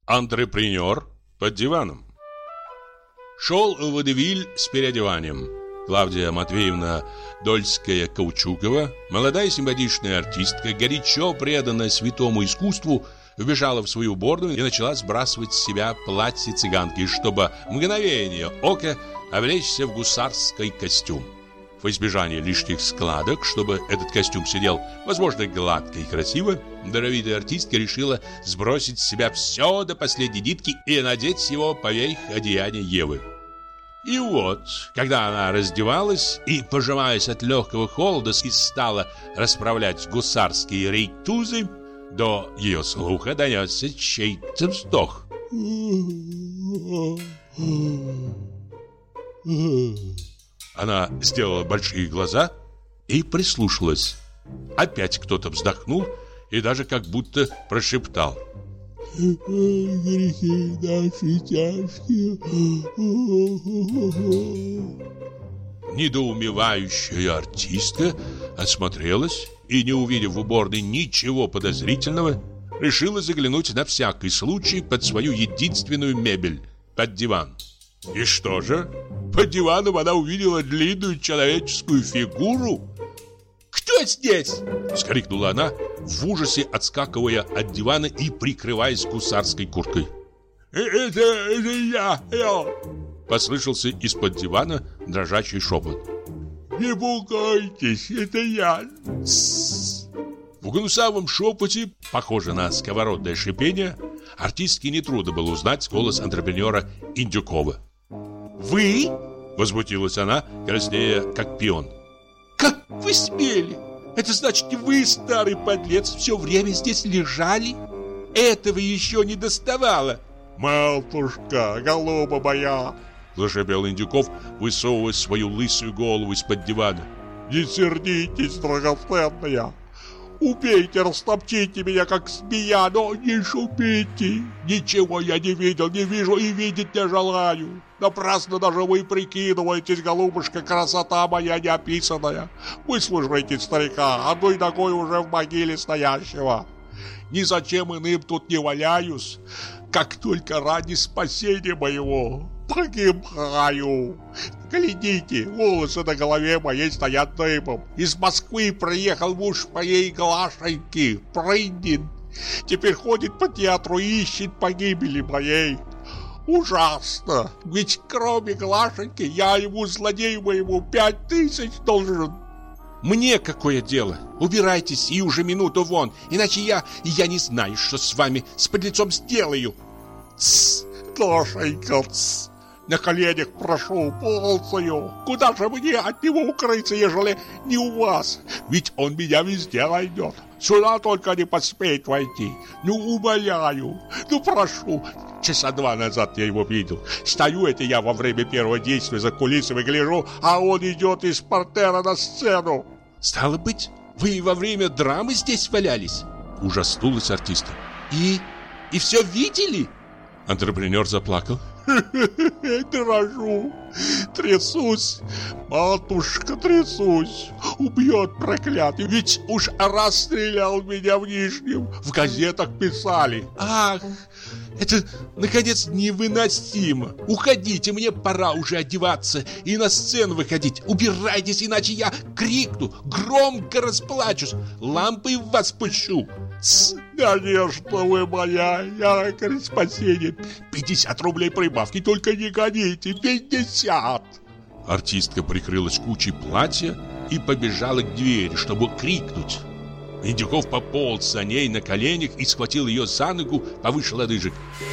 Антрепренер под диваном. Шел водевиль с переодеванием. Клавдия Матвеевна Дольская-Каучукова, молодая симпатичная артистка, горячо преданная святому искусству, вбежала в свою уборную и начала сбрасывать с себя платье цыганки, чтобы в мгновение ока облечься в гусарский костюм. В избежание лишних складок, чтобы этот костюм сидел, возможно, гладко и красиво, даровитая артистка решила сбросить с себя все до последней нитки и надеть его поверх одеяния Евы. И вот, когда она раздевалась и, пожимаясь от легкого холода, и стала расправлять гусарские рейтузы, до ее слуха донесся чей-то вздох. Она сделала большие глаза и прислушалась. Опять кто-то вздохнул и даже как будто прошептал: «Грехи наши тяжкие». Недоумевающая артистка осмотрелась и, не увидев в уборной ничего подозрительного, решила заглянуть на всякий случай под свою единственную мебель – под диван. И что же? Под диваном она увидела длинную человеческую фигуру. «Кто здесь?» – вскрикнула она, в ужасе отскакивая от дивана и прикрываясь гусарской курткой. «Это я!» – послышался из-под дивана дрожащий шепот. «Не пугайтесь, это я!» В гнусавом шепоте, похоже на сковородное шипение, артистке нетрудно было узнать голос антрепренера Индюкова. «Вы?» – возмутилась она, краснея как пион. «Как вы смели? Это значит, вы, старый подлец, все время здесь лежали? Этого еще не доставало!» «Матушка, голуба моя!» – зашипел Индюков, высовывая свою лысую голову из-под дивана. «Не сердитесь, драгоценная! Убейте, растопчите меня, как змея, но не шумите! Ничего я не видел, не вижу и видеть не желаю! Напрасно даже вы прикидываетесь, голубушка, красота моя неописанная! Выслушайте старика, одной ногой уже в могиле стоящего! Ни зачем иным тут не валяюсь, как только ради спасения моего погибаю! Глядите, волосы на голове моей стоят дыбом. Из Москвы приехал муж моей Глашеньки, Прындин. Теперь ходит по театру и ищет погибели моей. Ужасно! Ведь кроме Глашеньки я ему, злодею моему, 5000 должен. Мне какое дело? Убирайтесь и уже минуту вон, иначе я не знаю, что с вами, с подлецом, сделаю. Тсс, Глашенька, тсс. На коленях прошу, ползаю. Куда же мне от него укрыться, ежели не у вас? Ведь он меня везде найдет. Сюда только не посмеет войти. Ну, умоляю, ну, прошу. Часа 2 назад я его видел. Стою это я во время первого действия за кулисами, гляжу, а он идет из портера на сцену. Стало быть, вы во время драмы здесь валялись? Ужаснулась артистка. И все видели? Антрепренер заплакал. Дрожу, трясусь, матушка, трясусь. Убьет проклятый, ведь уж расстрелял меня в Нижнем. В газетах писали. Ах, это, наконец, невыносимо. Уходите, мне пора уже одеваться и на сцену выходить. Убирайтесь, иначе я крикну, громко расплачусь, лампой в вас пущу. Конечно, вы моя, якорь спасения. 50 рублей прибавки, только не гоните, 50. Артистка прикрылась кучей платья и побежала к двери, чтобы крикнуть. Индюков пополз за ней на коленях и схватил ее за ногу повыше лодыжек.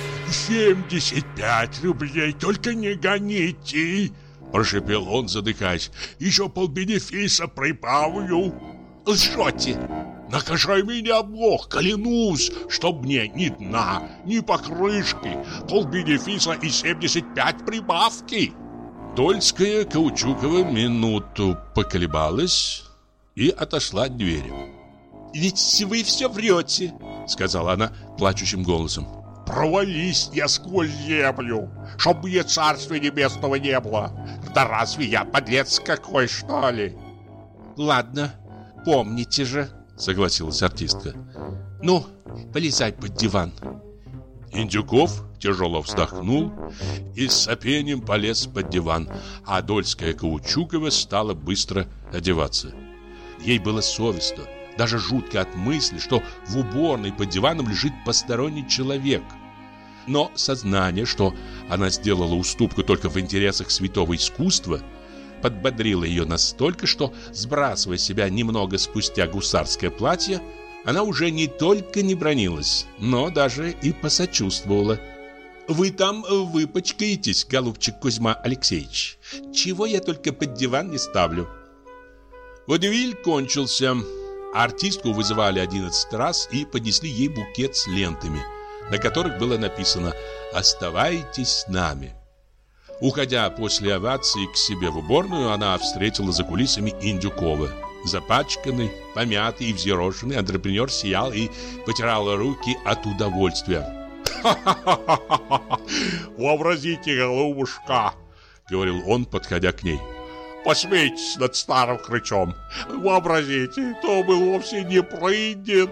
75 рублей, только не гоните, прошепел он, задыхаясь. Еще полбенефиса прибавлю. Лжете! Накажи меня, Бог, клянусь, чтоб мне ни дна, ни покрышки, полбенефиса и 75 прибавки. Дольская-Каучукова минуту поколебалась и отошла от двери. «Ведь вы все врете», — сказала она плачущим голосом. «Провались я сквозь землю, чтоб мне царствия небесного не было. Да разве я подлец какой, что ли?» «Ладно, помните же», — согласилась артистка. «Ну, полезай под диван». Индюков тяжело вздохнул и с сопением полез под диван, а Дольская Каучукова стала быстро одеваться. Ей было совестно, даже жутко от мысли, что в уборной под диваном лежит посторонний человек. Но сознание, что она сделала уступку только в интересах святого искусства, подбодрило ее настолько, что, сбрасывая с себя немного спустя гусарское платье, она уже не только не бранилась, но даже и посочувствовала. «Вы там выпачкаетесь, голубчик Кузьма Алексеевич. Чего я только под диван не ставлю». Водевиль кончился. Артистку вызывали 11 раз и поднесли ей букет с лентами, на которых было написано «Оставайтесь с нами». Уходя после овации к себе в уборную, она встретила за кулисами Индюкова. Запачканный, помятый и взъерошенный антрепренер сиял и потирал руки от удовольствия. «Ха-ха-ха-ха! Вообразите, голубушка!» — говорил он, подходя к ней. «Посмейтесь над старым хрычом. Вообразите, то был вовсе не Прындин.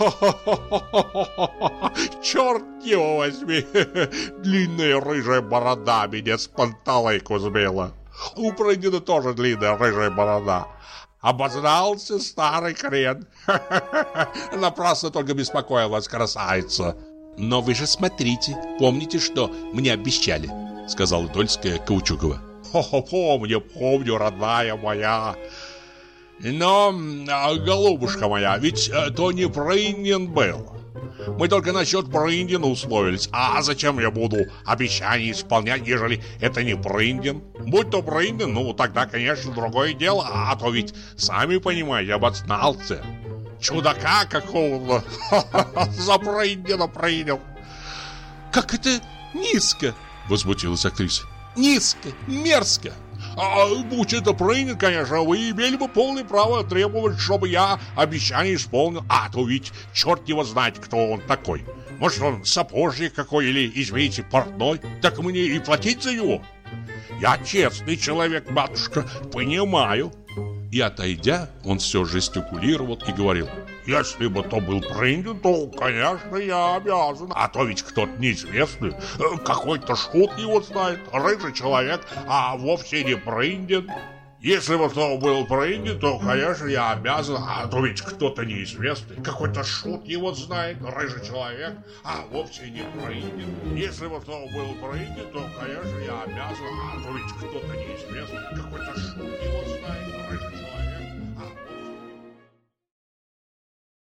Черт его возьми! Длинная рыжая борода меня с панталыку сбила. У Прындина тоже длинная рыжая борода. Обознался старый хрен. Напрасно только беспокоил вас, красавица». «Но вы же смотрите, помните, что мне обещали», — сказала Дольская Каучукова. Помню, родная моя. Но, голубушка моя, ведь то не Прындин был. Мы только насчет Прындина условились. А зачем я буду обещания исполнять, ежели это не Прындин? Будь то Прындин, ну тогда, конечно, другое дело. А то ведь, сами понимаете, обознался. Чудака какого-то за Прындина принял. «Как это низко!» — возмутилась актриса. «Низко, мерзко!» Будь это Прындин, конечно, вы имели бы полное право требовать, чтобы я обещание исполнил. А то ведь черт его знает, кто он такой. Может, он сапожник какой или, извините, портной. Так мне и платить за него. Я честный человек, матушка, понимаю. И отойдя, он все жестикулировал и говорил: если бы то был Прындин, то, конечно, я обязан. А то ведь кто-то неизвестный, какой-то шут его знает, рыжий человек, а вовсе не Прындин. Если бы то был Прындин, то, конечно, я обязан. А то ведь кто-то неизвестный, какой-то шут его знает, рыжий человек, а вовсе не Прындин. Если бы то был Прындин, то, конечно, я обязан. А то ведь кто-то неизвестный, какой-то шут его знает, рыжий человек.